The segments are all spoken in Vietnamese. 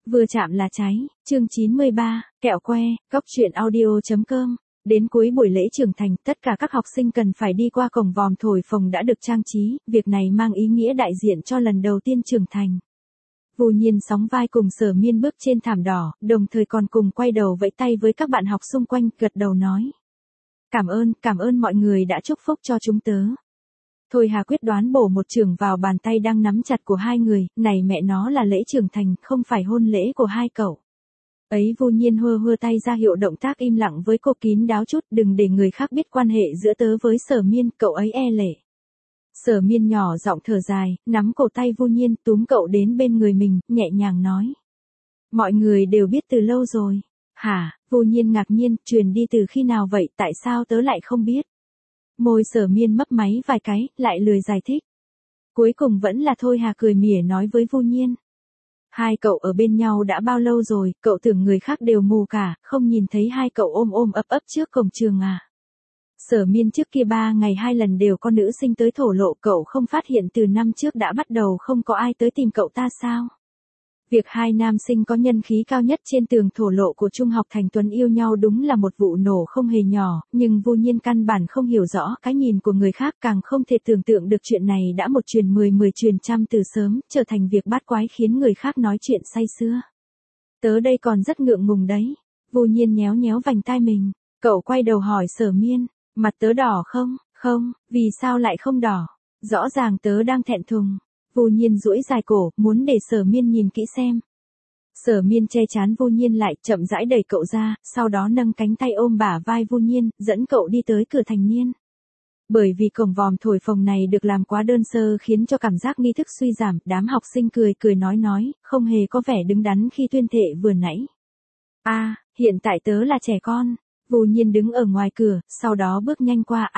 Vừa chạm là cháy, chương 93, kẹo que, góc truyện audio.com. Đến cuối buổi lễ trưởng thành, tất cả các học sinh cần phải đi qua cổng vòm thổi phồng đã được trang trí, việc này mang ý nghĩa đại diện cho lần đầu tiên trưởng thành. Vô Nhiên sóng vai cùng Sở Miên bước trên thảm đỏ, đồng thời còn cùng quay đầu vẫy tay với các bạn học xung quanh, gật đầu nói. Cảm ơn mọi người đã chúc phúc cho chúng tớ. Thôi Hà quyết đoán bổ một chưởng vào bàn tay đang nắm chặt của hai người, này mẹ nó là lễ trưởng thành, không phải hôn lễ của hai cậu. Ấy Vô Nhiên hơ tay ra hiệu động tác im lặng với cô, kín đáo chút, đừng để người khác biết quan hệ giữa tớ với Sở Miên, cậu ấy e lệ. Sở Miên nhỏ giọng thở dài, nắm cổ tay Vô Nhiên, túm cậu đến bên người mình, nhẹ nhàng nói. Mọi người đều biết từ lâu rồi. Hả? Vô Nhiên ngạc nhiên, truyền đi từ khi nào vậy, tại sao tớ lại không biết? Môi Sở Miên mấp máy vài cái, lại lười giải thích. Cuối cùng vẫn là Thôi Hà cười mỉa nói với Vô Nhiên. Hai cậu ở bên nhau đã bao lâu rồi, cậu tưởng người khác đều mù cả, không nhìn thấy hai cậu ôm ấp trước cổng trường à? Sở Miên trước kia 3 ngày 2 lần đều có nữ sinh tới thổ lộ, cậu không phát hiện từ năm trước đã bắt đầu không có ai tới tìm cậu ta sao? Việc hai nam sinh có nhân khí cao nhất trên tường thổ lộ của Trung học Thành Tuấn yêu nhau đúng là một vụ nổ không hề nhỏ, nhưng Vô Nhiên căn bản không hiểu rõ cái nhìn của người khác, càng không thể tưởng tượng được chuyện này đã một truyền 10 truyền trăm từ sớm, trở thành việc bát quái khiến người khác nói chuyện say sưa. Tớ đây còn rất ngượng ngùng đấy. Vô Nhiên nhéo vành tai mình, cậu quay đầu hỏi Sở Miên, mặt tớ đỏ không? Không, vì sao lại không đỏ? Rõ ràng tớ đang thẹn thùng. Vô Nhiên duỗi dài cổ, muốn để Sở Miên nhìn kỹ xem. Sở Miên che chán Vô Nhiên lại, chậm rãi đẩy cậu ra, sau đó nâng cánh tay ôm bả vai Vô Nhiên, dẫn cậu đi tới cửa thành niên. Bởi vì cổng vòm thổi phồng này được làm quá đơn sơ khiến cho cảm giác nghi thức suy giảm, đám học sinh cười nói, không hề có vẻ đứng đắn khi tuyên thệ vừa nãy. Hiện tại tớ là trẻ con. Vô Nhiên đứng ở ngoài cửa, sau đó bước nhanh qua.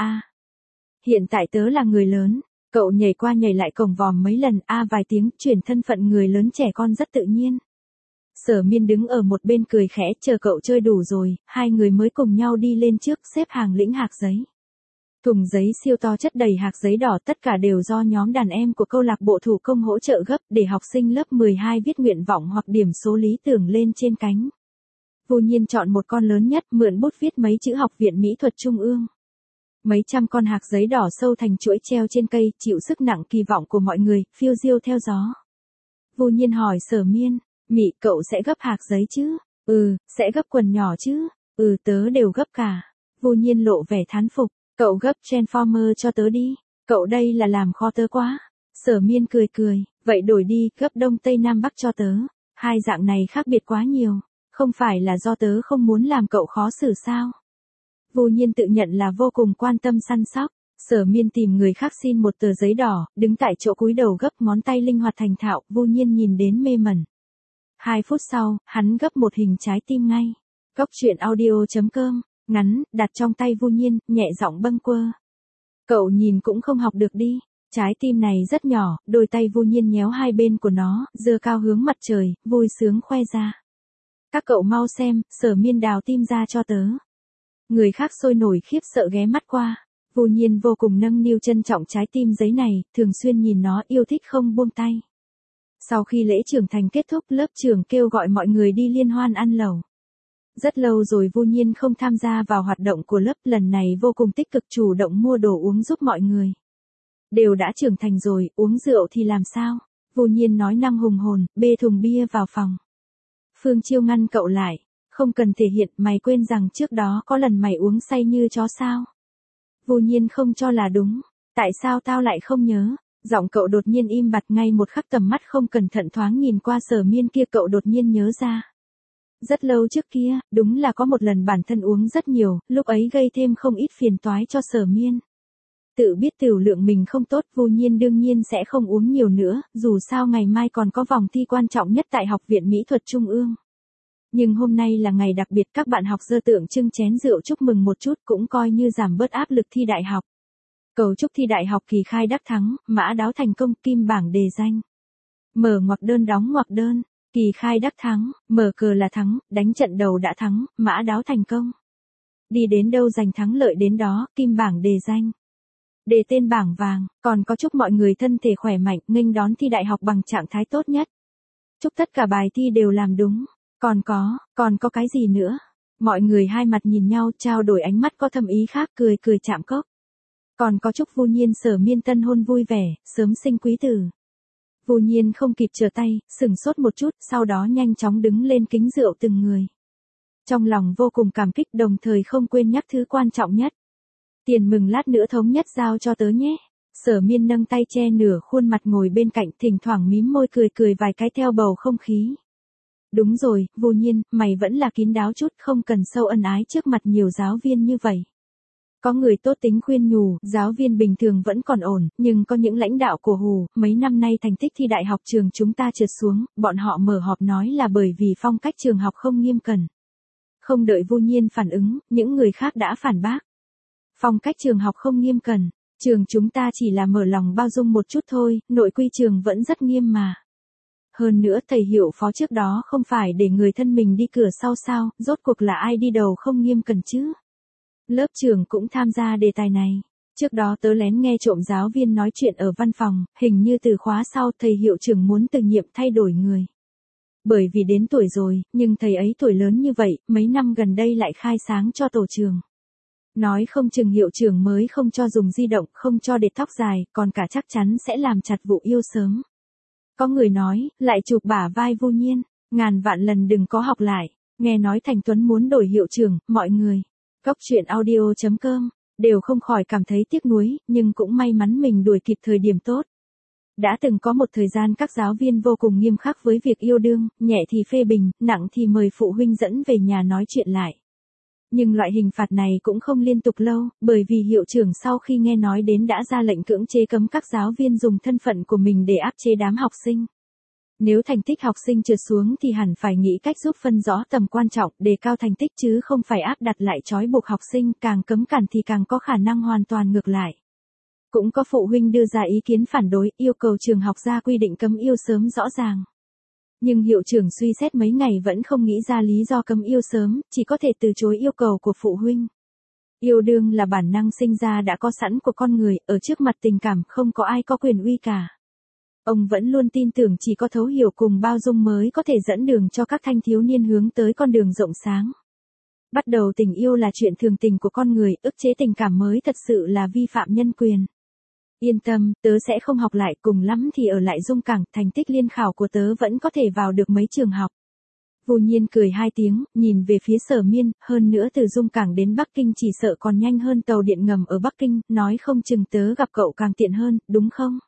Hiện tại tớ là người lớn. Cậu nhảy qua nhảy lại cổng vòm mấy lần, vài tiếng, chuyển thân phận người lớn trẻ con rất tự nhiên. Sở Miên đứng ở một bên cười khẽ, chờ cậu chơi đủ rồi, hai người mới cùng nhau đi lên trước, xếp hàng lĩnh hạc giấy. Thùng giấy siêu to chất đầy hạc giấy đỏ, tất cả đều do nhóm đàn em của câu lạc bộ thủ công hỗ trợ gấp, để học sinh lớp 12 viết nguyện vọng hoặc điểm số lý tưởng lên trên cánh. Vô Nhiên chọn một con lớn nhất, mượn bút viết mấy chữ Học viện Mỹ thuật Trung ương. Mấy trăm con hạc giấy đỏ sâu thành chuỗi treo trên cây, chịu sức nặng kỳ vọng của mọi người, phiêu diêu theo gió. Vô Nhiên hỏi Sở Miên, Mị, cậu sẽ gấp hạc giấy chứ? Sẽ gấp quần nhỏ chứ? Tớ đều gấp cả. Vô Nhiên lộ vẻ thán phục, cậu gấp Transformer cho tớ đi, cậu đây là làm khó tớ quá. Sở Miên cười, vậy đổi đi, gấp Đông Tây Nam Bắc cho tớ, hai dạng này khác biệt quá nhiều, không phải là do tớ không muốn làm cậu khó xử sao? Vô Nhiên tự nhận là vô cùng quan tâm săn sóc. Sở Miên tìm người khác xin một tờ giấy đỏ, đứng tại chỗ cúi đầu gấp, ngón tay linh hoạt thành thạo, Vô Nhiên nhìn đến mê mẩn. 2 phút sau, hắn gấp một hình trái tim ngay. Góc truyện audio.com, ngắn, đặt trong tay Vô Nhiên, nhẹ giọng bâng quơ. Cậu nhìn cũng không học được đi. Trái tim này rất nhỏ, đôi tay Vô Nhiên nhéo hai bên của nó, giơ cao hướng mặt trời, vui sướng khoe ra. Các cậu mau xem, Sở Miên đào tim ra cho tớ. Người khác sôi nổi khiếp sợ ghé mắt qua. Vô Nhiên vô cùng nâng niu trân trọng trái tim giấy này, thường xuyên nhìn nó, yêu thích không buông tay. Sau khi lễ trưởng thành kết thúc, lớp trưởng kêu gọi mọi người đi liên hoan ăn lẩu. Rất lâu rồi Vô Nhiên không tham gia vào hoạt động của lớp, lần này vô cùng tích cực chủ động mua đồ uống giúp mọi người. Đều đã trưởng thành rồi, uống rượu thì làm sao? Vô Nhiên nói năng hùng hồn, bê thùng bia vào phòng. Phương Chiêu ngăn cậu lại. Không cần thể hiện, mày quên rằng trước đó có lần mày uống say như chó sao? Vô Nhiên không cho là đúng. Tại sao tao lại không nhớ? Giọng cậu đột nhiên im bặt, ngay một khắc tầm mắt không cẩn thận thoáng nhìn qua Sở Miên kia, cậu đột nhiên nhớ ra. Rất lâu trước kia, đúng là có một lần bản thân uống rất nhiều, lúc ấy gây thêm không ít phiền toái cho Sở Miên. Tự biết tiểu lượng mình không tốt, Vô Nhiên đương nhiên sẽ không uống nhiều nữa, dù sao ngày mai còn có vòng thi quan trọng nhất tại Học viện Mỹ thuật Trung ương. Nhưng hôm nay là ngày đặc biệt, các bạn học dơ tượng trưng chén rượu chúc mừng một chút, cũng coi như giảm bớt áp lực thi đại học. Cầu chúc thi đại học Kỳ khai đắc thắng, mã đáo thành công, kim bảng đề danh. Mở ngoặc đơn đóng ngoặc đơn, Kỳ khai đắc thắng, mở cờ là thắng, đánh trận đầu đã thắng, mã đáo thành công. Đi đến đâu giành thắng lợi đến đó, kim bảng đề danh. Đề tên bảng vàng, còn có chúc mọi người thân thể khỏe mạnh, nghênh đón thi đại học bằng trạng thái tốt nhất. Chúc tất cả bài thi đều làm đúng. Còn có cái gì nữa? Mọi người hai mặt nhìn nhau trao đổi ánh mắt có thâm ý khác cười cười chạm cốc. Còn có chúc Vu Nhiên Sở Miên tân hôn vui vẻ, sớm sinh quý tử. Vu Nhiên không kịp trở tay, sửng sốt một chút, sau đó nhanh chóng đứng lên kính rượu từng người. Trong lòng vô cùng cảm kích đồng thời không quên nhắc thứ quan trọng nhất. Tiền mừng lát nữa thống nhất giao cho tớ nhé. Sở Miên nâng tay che nửa khuôn mặt ngồi bên cạnh thỉnh thoảng mím môi cười cười vài cái theo bầu không khí. Đúng rồi, Vu Nhiên, mày vẫn là kín đáo chút không cần sâu ân ái trước mặt nhiều giáo viên như vậy. Có người tốt tính khuyên nhủ, giáo viên bình thường vẫn còn ổn, nhưng có những lãnh đạo của Hù, mấy năm nay thành tích thi đại học trường chúng ta trượt xuống, bọn họ mở họp nói là bởi vì phong cách trường học không nghiêm cẩn. Không đợi Vu Nhiên phản ứng, những người khác đã phản bác. Phong cách trường học không nghiêm cẩn, trường chúng ta chỉ là mở lòng bao dung một chút thôi, nội quy trường vẫn rất nghiêm mà. Hơn nữa thầy hiệu phó trước đó không phải để người thân mình đi cửa sau sao, rốt cuộc là ai đi đầu không nghiêm cẩn chứ? Lớp trưởng cũng tham gia đề tài này. Trước đó tớ lén nghe trộm giáo viên nói chuyện ở văn phòng, hình như từ khóa sau thầy hiệu trưởng muốn từ nhiệm thay đổi người. Bởi vì đến tuổi rồi, nhưng thầy ấy tuổi lớn như vậy, mấy năm gần đây lại khai sáng cho tổ trường. Nói không chừng hiệu trưởng mới không cho dùng di động, không cho để tóc dài, còn cả chắc chắn sẽ làm chặt vụ yêu sớm. Có người nói, lại chụp bả vai Vu Nhiên, ngàn vạn lần đừng có học lại, nghe nói Thành Tuấn muốn đổi hiệu trưởng, mọi người. Cốc truyện audio.com, đều không khỏi cảm thấy tiếc nuối, nhưng cũng may mắn mình đuổi kịp thời điểm tốt. Đã từng có một thời gian các giáo viên vô cùng nghiêm khắc với việc yêu đương, nhẹ thì phê bình, nặng thì mời phụ huynh dẫn về nhà nói chuyện lại. Nhưng loại hình phạt này cũng không liên tục lâu, bởi vì hiệu trưởng sau khi nghe nói đến đã ra lệnh cưỡng chế cấm các giáo viên dùng thân phận của mình để áp chế đám học sinh. Nếu thành tích học sinh trượt xuống thì hẳn phải nghĩ cách giúp phân rõ tầm quan trọng, đề cao thành tích chứ không phải áp đặt lại trói buộc học sinh, càng cấm cản thì càng có khả năng hoàn toàn ngược lại. Cũng có phụ huynh đưa ra ý kiến phản đối, yêu cầu trường học ra quy định cấm yêu sớm rõ ràng. Nhưng hiệu trưởng suy xét mấy ngày vẫn không nghĩ ra lý do cấm yêu sớm, chỉ có thể từ chối yêu cầu của phụ huynh. Yêu đương là bản năng sinh ra đã có sẵn của con người, ở trước mặt tình cảm không có ai có quyền uy cả. Ông vẫn luôn tin tưởng chỉ có thấu hiểu cùng bao dung mới có thể dẫn đường cho các thanh thiếu niên hướng tới con đường rộng sáng. Bắt đầu tình yêu là chuyện thường tình của con người, ức chế tình cảm mới thật sự là vi phạm nhân quyền. Yên tâm, tớ sẽ không học lại, cùng lắm thì ở lại Dung Cảng, thành tích liên khảo của tớ vẫn có thể vào được mấy trường học. Vu Nhiên cười hai tiếng, nhìn về phía Sở Miên, hơn nữa từ Dung Cảng đến Bắc Kinh chỉ sợ còn nhanh hơn tàu điện ngầm ở Bắc Kinh, nói không chừng tớ gặp cậu càng tiện hơn, đúng không?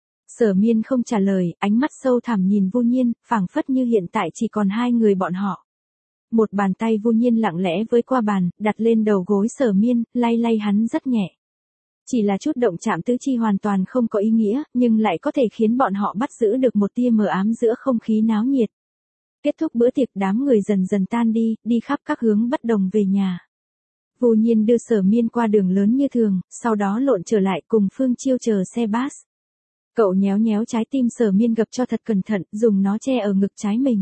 Sở Miên không trả lời, ánh mắt sâu thẳm nhìn Vu Nhiên, phảng phất như hiện tại chỉ còn hai người bọn họ. Một bàn tay Vu Nhiên lặng lẽ với qua bàn, đặt lên đầu gối Sở Miên, lay lay hắn rất nhẹ. Chỉ là chút động chạm tứ chi hoàn toàn không có ý nghĩa, nhưng lại có thể khiến bọn họ bắt giữ được một tia mờ ám giữa không khí náo nhiệt. Kết thúc bữa tiệc đám người dần dần tan đi, đi khắp các hướng bất đồng về nhà. Vu Nhiên đưa Sở Miên qua đường lớn như thường, sau đó lộn trở lại cùng Phương Chiêu chờ xe bus. Cậu nhéo nhéo trái tim Sở Miên gập cho thật cẩn thận, dùng nó che ở ngực trái mình.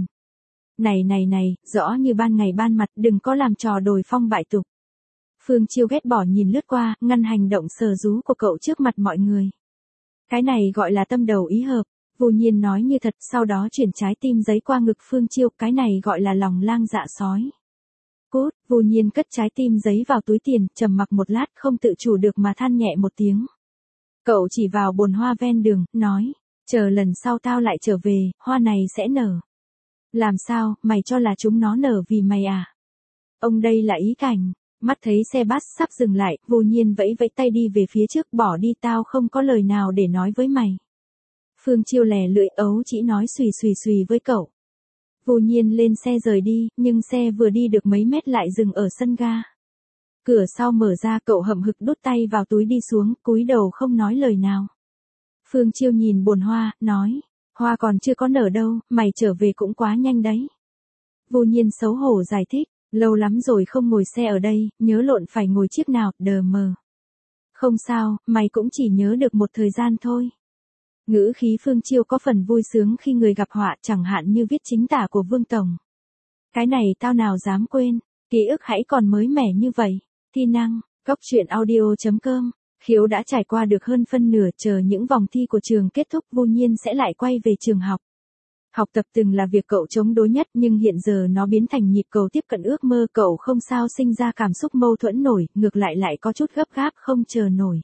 Này, rõ như ban ngày ban mặt, đừng có làm trò đồi phong bại tục. Phương Chiêu ghét bỏ nhìn lướt qua, ngăn hành động sờ rú của cậu trước mặt mọi người. Cái này gọi là tâm đầu ý hợp, Vu Nhiên nói như thật, sau đó chuyển trái tim giấy qua ngực Phương Chiêu, cái này gọi là lòng lang dạ sói. Cút, Vu Nhiên cất trái tim giấy vào túi tiền, trầm mặc một lát không tự chủ được mà than nhẹ một tiếng. Cậu chỉ vào bồn hoa ven đường, nói, chờ lần sau tao lại trở về, hoa này sẽ nở. Làm sao, mày cho là chúng nó nở vì mày à? Ông đây là ý cảnh. Mắt thấy xe bus sắp dừng lại, Vu Nhiên vẫy vẫy tay đi về phía trước, bỏ đi, tao không có lời nào để nói với mày. Phương Chiêu lè lưỡi ấu chỉ nói xùy với cậu. Vu Nhiên lên xe rời đi, nhưng xe vừa đi được mấy mét lại dừng ở sân ga. Cửa sau mở ra, cậu hậm hực đút tay vào túi đi xuống, cúi đầu không nói lời nào. Phương Chiêu nhìn bồn hoa, nói, hoa còn chưa có nở đâu, mày trở về cũng quá nhanh đấy. Vu Nhiên xấu hổ giải thích, lâu lắm rồi không ngồi xe ở đây, nhớ lộn phải ngồi chiếc nào, đờ mờ. Không sao, mày cũng chỉ nhớ được một thời gian thôi. Ngữ khí Phương Chiêu có phần vui sướng khi người gặp họa, chẳng hạn như viết chính tả của Vương Tổng. Cái này tao nào dám quên, ký ức hãy còn mới mẻ như vậy. Thi năng, cốc truyện audio.com, Khiếu đã trải qua được hơn phân nửa, chờ những vòng thi của trường kết thúc Vu Nhiên sẽ lại quay về trường học. Học tập từng là việc cậu chống đối nhất nhưng hiện giờ nó biến thành nhịp cầu tiếp cận ước mơ cậu không sao sinh ra cảm xúc mâu thuẫn nổi, ngược lại có chút gấp gáp không chờ nổi.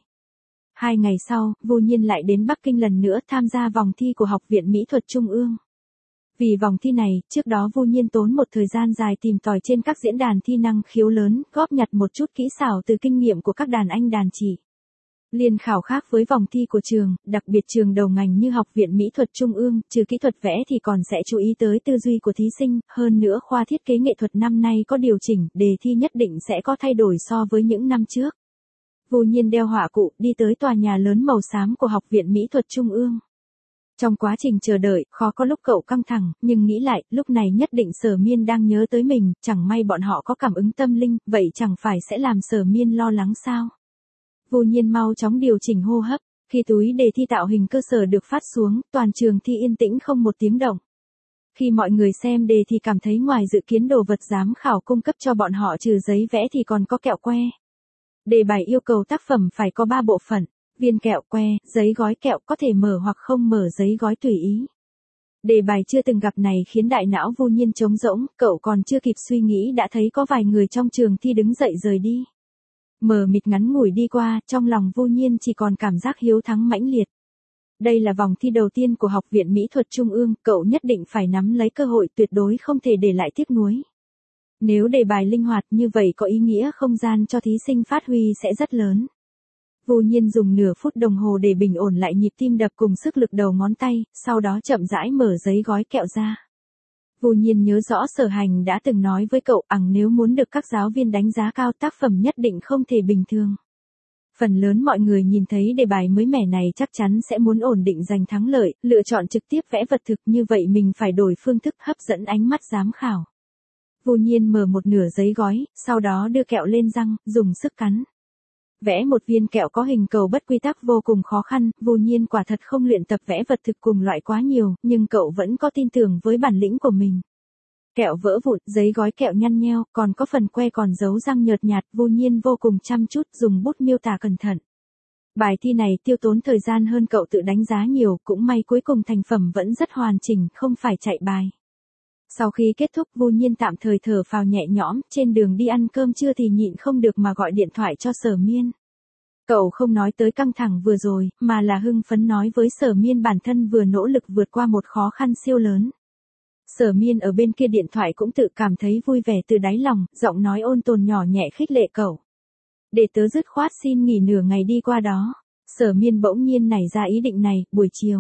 2 ngày sau, Vu Nhiên lại đến Bắc Kinh lần nữa tham gia vòng thi của Học viện Mỹ thuật Trung ương. Vì vòng thi này, trước đó Vu Nhiên tốn một thời gian dài tìm tòi trên các diễn đàn thi năng khiếu lớn, góp nhặt một chút kỹ xảo từ kinh nghiệm của các đàn anh đàn chị. Liên khảo khác với vòng thi của trường, đặc biệt trường đầu ngành như Học viện Mỹ thuật Trung ương, trừ kỹ thuật vẽ thì còn sẽ chú ý tới tư duy của thí sinh, hơn nữa khoa thiết kế nghệ thuật năm nay có điều chỉnh, đề thi nhất định sẽ có thay đổi so với những năm trước. Vu Nhiên đeo họa cụ, đi tới tòa nhà lớn màu xám của Học viện Mỹ thuật Trung ương. Trong quá trình chờ đợi, khó có lúc cậu căng thẳng, nhưng nghĩ lại, lúc này nhất định Sở Miên đang nhớ tới mình, chẳng may bọn họ có cảm ứng tâm linh, vậy chẳng phải sẽ làm Sở Miên lo lắng sao? Vu Nhiên mau chóng điều chỉnh hô hấp, khi túi đề thi tạo hình cơ sở được phát xuống, toàn trường thi yên tĩnh không một tiếng động. Khi mọi người xem đề thì cảm thấy ngoài dự kiến đồ vật giám khảo cung cấp cho bọn họ trừ giấy vẽ thì còn có kẹo que. Đề bài yêu cầu tác phẩm phải có 3 bộ phận, viên kẹo que, giấy gói kẹo có thể mở hoặc không mở giấy gói tùy ý. Đề bài chưa từng gặp này khiến đại não Vu Nhiên trống rỗng, cậu còn chưa kịp suy nghĩ đã thấy có vài người trong trường thi đứng dậy rời đi. Mờ mịt ngắn ngủi đi qua, trong lòng Vu Nhiên chỉ còn cảm giác hiếu thắng mãnh liệt. Đây là vòng thi đầu tiên của Học viện Mỹ thuật Trung ương, cậu nhất định phải nắm lấy cơ hội, tuyệt đối không thể để lại tiếc nuối. Nếu đề bài linh hoạt như vậy có ý nghĩa không gian cho thí sinh phát huy sẽ rất lớn. Vu Nhiên dùng nửa phút đồng hồ để bình ổn lại nhịp tim đập cùng sức lực đầu ngón tay, sau đó chậm rãi mở giấy gói kẹo ra. Vu Nhiên nhớ rõ Sở Hành đã từng nói với cậu nếu muốn được các giáo viên đánh giá cao tác phẩm nhất định không thể bình thường. Phần lớn mọi người nhìn thấy đề bài mới mẻ này chắc chắn sẽ muốn ổn định giành thắng lợi, lựa chọn trực tiếp vẽ vật thực, như vậy mình phải đổi phương thức hấp dẫn ánh mắt giám khảo. Vu Nhiên mở một nửa giấy gói, sau đó đưa kẹo lên răng, dùng sức cắn. Vẽ một viên kẹo có hình cầu bất quy tắc vô cùng khó khăn, Vu Nhiên quả thật không luyện tập vẽ vật thực cùng loại quá nhiều, nhưng cậu vẫn có tin tưởng với bản lĩnh của mình. Kẹo vỡ vụn, giấy gói kẹo nhăn nheo, còn có phần que còn dấu răng nhợt nhạt, Vu Nhiên vô cùng chăm chút, dùng bút miêu tả cẩn thận. Bài thi này tiêu tốn thời gian hơn cậu tự đánh giá nhiều, cũng may cuối cùng thành phẩm vẫn rất hoàn chỉnh, không phải chạy bài. Sau khi kết thúc Vu Nhiên tạm thời thở phào nhẹ nhõm, trên đường đi ăn cơm trưa thì nhịn không được mà gọi điện thoại cho Sở Miên. Cậu không nói tới căng thẳng vừa rồi, mà là hưng phấn nói với Sở Miên bản thân vừa nỗ lực vượt qua một khó khăn siêu lớn. Sở Miên ở bên kia điện thoại cũng tự cảm thấy vui vẻ từ đáy lòng, giọng nói ôn tồn nhỏ nhẹ khích lệ cậu. Để tớ dứt khoát xin nghỉ nửa ngày đi qua đó. Sở Miên bỗng nhiên nảy ra ý định này, buổi chiều.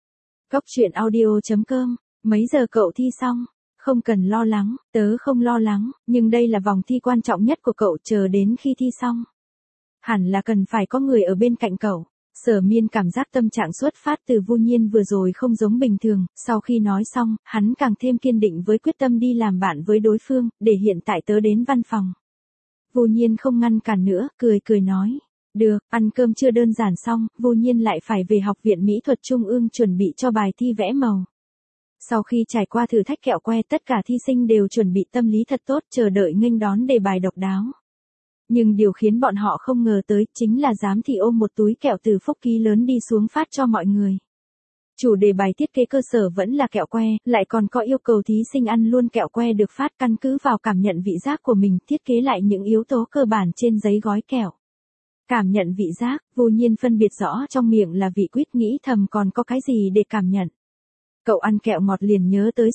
Cóc truyện audio.com, mấy giờ cậu thi xong? Không cần lo lắng, tớ không lo lắng, nhưng đây là vòng thi quan trọng nhất của cậu, chờ đến khi thi xong. Hẳn là cần phải có người ở bên cạnh cậu. Sở Miên cảm giác tâm trạng xuất phát từ Vu Nhiên vừa rồi không giống bình thường, sau khi nói xong, hắn càng thêm kiên định với quyết tâm đi làm bạn với đối phương, để hiện tại tớ đến văn phòng. Vu Nhiên không ngăn cản nữa, cười nói. Được, ăn cơm chưa đơn giản xong, Vu Nhiên lại phải về Học viện Mỹ thuật Trung ương chuẩn bị cho bài thi vẽ màu. Sau khi trải qua thử thách kẹo que, tất cả thi sinh đều chuẩn bị tâm lý thật tốt, chờ đợi nghênh đón đề bài độc đáo. Nhưng điều khiến bọn họ không ngờ tới, chính là giám thị ôm một túi kẹo từ Phúc Ký lớn đi xuống phát cho mọi người. Chủ đề bài thiết kế cơ sở vẫn là kẹo que, lại còn có yêu cầu thí sinh ăn luôn kẹo que được phát, căn cứ vào cảm nhận vị giác của mình, thiết kế lại những yếu tố cơ bản trên giấy gói kẹo. Cảm nhận vị giác, Vu Nhiên phân biệt rõ trong miệng là vị quýt, nghĩ thầm còn có cái gì để cảm nhận. Cậu ăn kẹo ngọt liền nhớ tới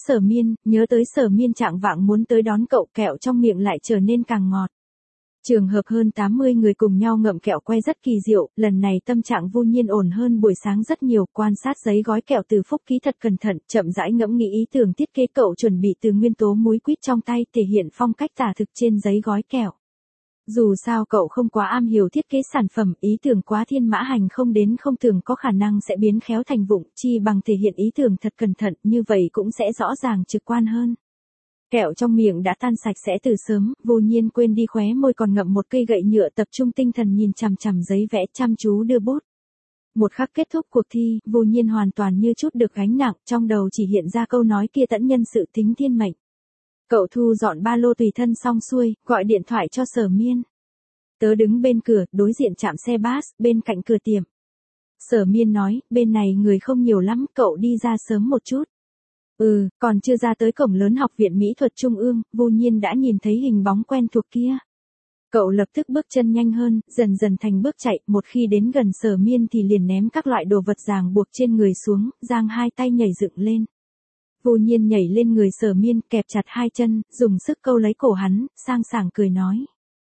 Sở Miên trạng vạng muốn tới đón cậu, kẹo trong miệng lại trở nên càng ngọt. Trường hợp hơn 80 người cùng nhau ngậm kẹo que rất kỳ diệu, lần này tâm trạng Vu Nhiên ổn hơn buổi sáng rất nhiều, quan sát giấy gói kẹo từ Phúc Ký thật cẩn thận, chậm rãi ngẫm nghĩ ý tưởng thiết kế cậu chuẩn bị từ nguyên tố múi quýt trong tay, thể hiện phong cách tả thực trên giấy gói kẹo. Dù sao cậu không quá am hiểu thiết kế sản phẩm, ý tưởng quá thiên mã hành không đến không tưởng có khả năng sẽ biến khéo thành vụng, chi bằng thể hiện ý tưởng thật cẩn thận, như vậy cũng sẽ rõ ràng trực quan hơn. Kẹo trong miệng đã tan sạch sẽ từ sớm, Vu Nhiên quên đi khóe môi còn ngậm một cây gậy nhựa, tập trung tinh thần nhìn chằm chằm giấy vẽ, chăm chú đưa bút. Một khắc kết thúc cuộc thi, Vu Nhiên hoàn toàn như chút được gánh nặng, trong đầu chỉ hiện ra câu nói kia tẫn nhân sự tính thiên mệnh. Cậu thu dọn ba lô tùy thân xong xuôi, gọi điện thoại cho Sở Miên. Tớ đứng bên cửa, đối diện trạm xe bus, bên cạnh cửa tiệm. Sở Miên nói, bên này người không nhiều lắm, cậu đi ra sớm một chút. Còn chưa ra tới cổng lớn học viện mỹ thuật trung ương, Vu Nhiên đã nhìn thấy hình bóng quen thuộc kia. Cậu lập tức bước chân nhanh hơn, dần dần thành bước chạy, một khi đến gần Sở Miên thì liền ném các loại đồ vật ràng buộc trên người xuống, giang hai tay nhảy dựng lên. Vu Nhiên nhảy lên người Sở Miên, kẹp chặt hai chân, dùng sức câu lấy cổ hắn, sang sảng cười nói.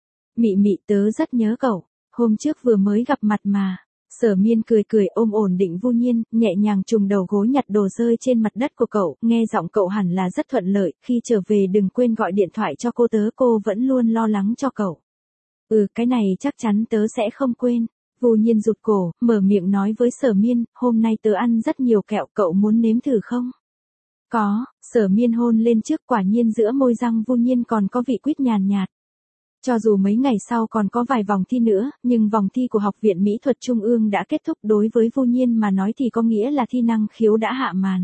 Mị mị, tớ rất nhớ cậu, hôm trước vừa mới gặp mặt mà. Sở Miên cười cười ôm ổn định Vu Nhiên, nhẹ nhàng trùng đầu gối nhặt đồ rơi trên mặt đất của cậu, nghe giọng cậu hẳn là rất thuận lợi, khi trở về đừng quên gọi điện thoại cho cô tớ, cô vẫn luôn lo lắng cho cậu. Cái này chắc chắn tớ sẽ không quên. Vu Nhiên rụt cổ, mở miệng nói với Sở Miên, hôm nay tớ ăn rất nhiều kẹo, cậu muốn nếm thử không? Có, Sở Miên hôn lên trước, quả nhiên giữa môi răng Vu Nhiên còn có vị quýt nhàn nhạt. Cho dù mấy ngày sau còn có vài vòng thi nữa, nhưng vòng thi của Học viện Mỹ thuật Trung ương đã kết thúc, đối với Vu Nhiên mà nói thì có nghĩa là thi năng khiếu đã hạ màn.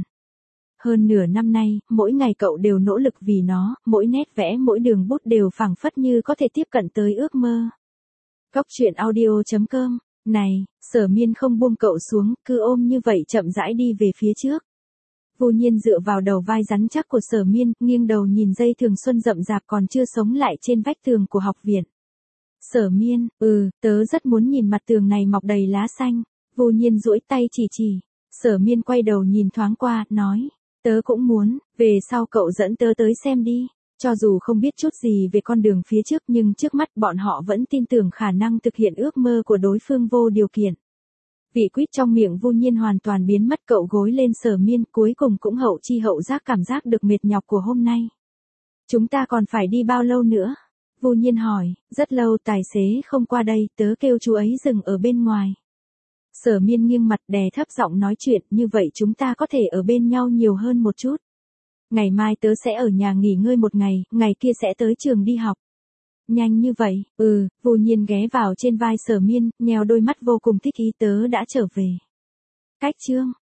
Hơn nửa năm nay, mỗi ngày cậu đều nỗ lực vì nó, mỗi nét vẽ mỗi đường bút đều phảng phất như có thể tiếp cận tới ước mơ. Cóc truyện audio.com. Này, Sở Miên không buông cậu xuống, cứ ôm như vậy chậm rãi đi về phía trước. Vu Nhiên dựa vào đầu vai rắn chắc của Sở Miên, nghiêng đầu nhìn dây thường xuân rậm rạp còn chưa sống lại trên vách tường của học viện. Sở Miên, tớ rất muốn nhìn mặt tường này mọc đầy lá xanh. Vu Nhiên duỗi tay chỉ. Sở Miên quay đầu nhìn thoáng qua, nói. Tớ cũng muốn, về sau cậu dẫn tớ tới xem đi. Cho dù không biết chút gì về con đường phía trước nhưng trước mắt bọn họ vẫn tin tưởng khả năng thực hiện ước mơ của đối phương vô điều kiện. Vị quýt trong miệng Vu Nhiên hoàn toàn biến mất, cậu gối lên Sở Miên, cuối cùng cũng hậu chi hậu giác cảm giác được mệt nhọc của hôm nay. Chúng ta còn phải đi bao lâu nữa? Vu Nhiên hỏi. Rất lâu, tài xế không qua đây, tớ kêu chú ấy dừng ở bên ngoài. Sở Miên nghiêng mặt đè thấp giọng nói chuyện, như vậy chúng ta có thể ở bên nhau nhiều hơn một chút. Ngày mai tớ sẽ ở nhà nghỉ ngơi một ngày, ngày kia sẽ tới trường đi học. Nhanh như vậy? Vu Nhiên ghé vào trên vai Sở Miên, nheo đôi mắt vô cùng thích ý, tớ đã trở về. Cách chương